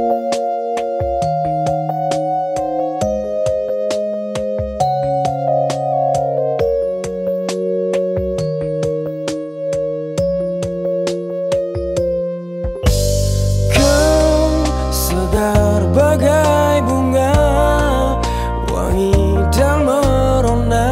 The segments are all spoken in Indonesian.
Bagai bunga wangi dan merona,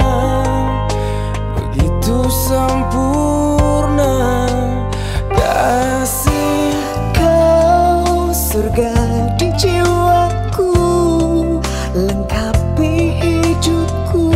begitu sempurna kasih. Kau surga di jiwaku, lengkapi hidupku,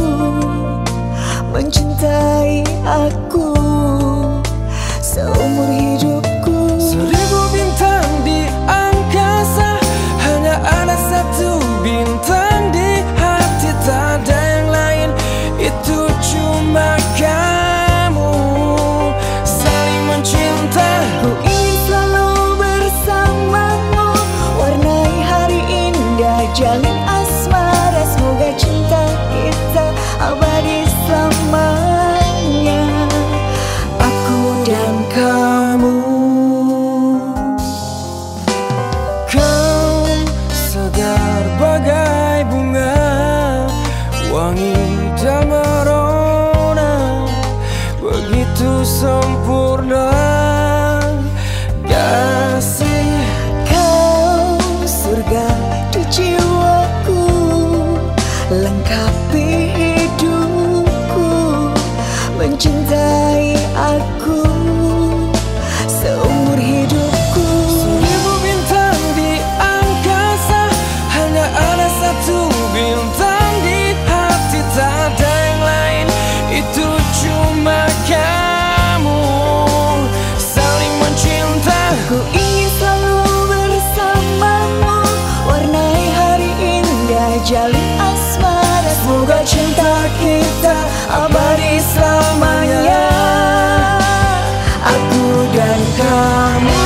mencintai aku seumur hidupku. Seribu bintang di angkasa, hanya ada satu bintang di hati, tak ada yang lain, itu cuma kamu. Saling mencinta, Ku ingin selalu bersamamu, warnai hari indah, jalin asmara, semoga cinta kita abadi selamanya, aku dan kamu. segar bagai bunga wangi dan merona, begitu sempurna kasih. Kau surga di jiwaku, lengkapi hidupku, mencintai aku seumur hidupku. Seribu bintang di angkasa, hanya ada satu bintang di hati, tak ada yang lain, itu cuma kamu. Saling mencinta, Ku ingin selalu bersamamu, warnai hari indah, jalin asmara, semoga cinta kita abadi selamanya, aku dan kamu.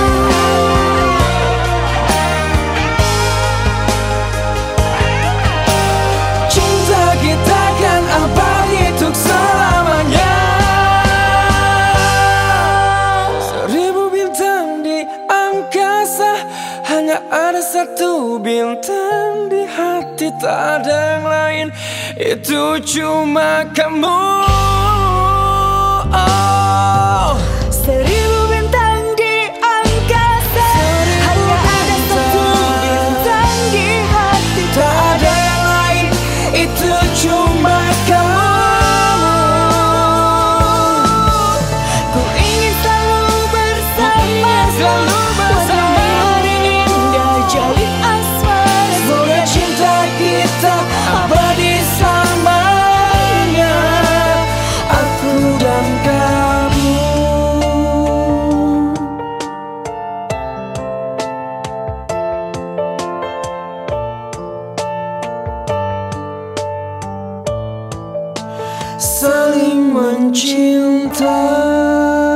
cinta kita kan abadi untuk selamanya. Seribu bintang di angkasa, hanya ada satu bintang di hati, tak ada yang lain, itu cuma kamu. Oh. Seribu bintang di angkasa, hanya ada satu bintang di hati, tak ada yang lain, Itu cuma kamu. ku ingin selalu bersamamu, warnai hari indah, jalin asmara, Semoga cinta kita abadi selamanya, aku dan kamu. Saling mencinta.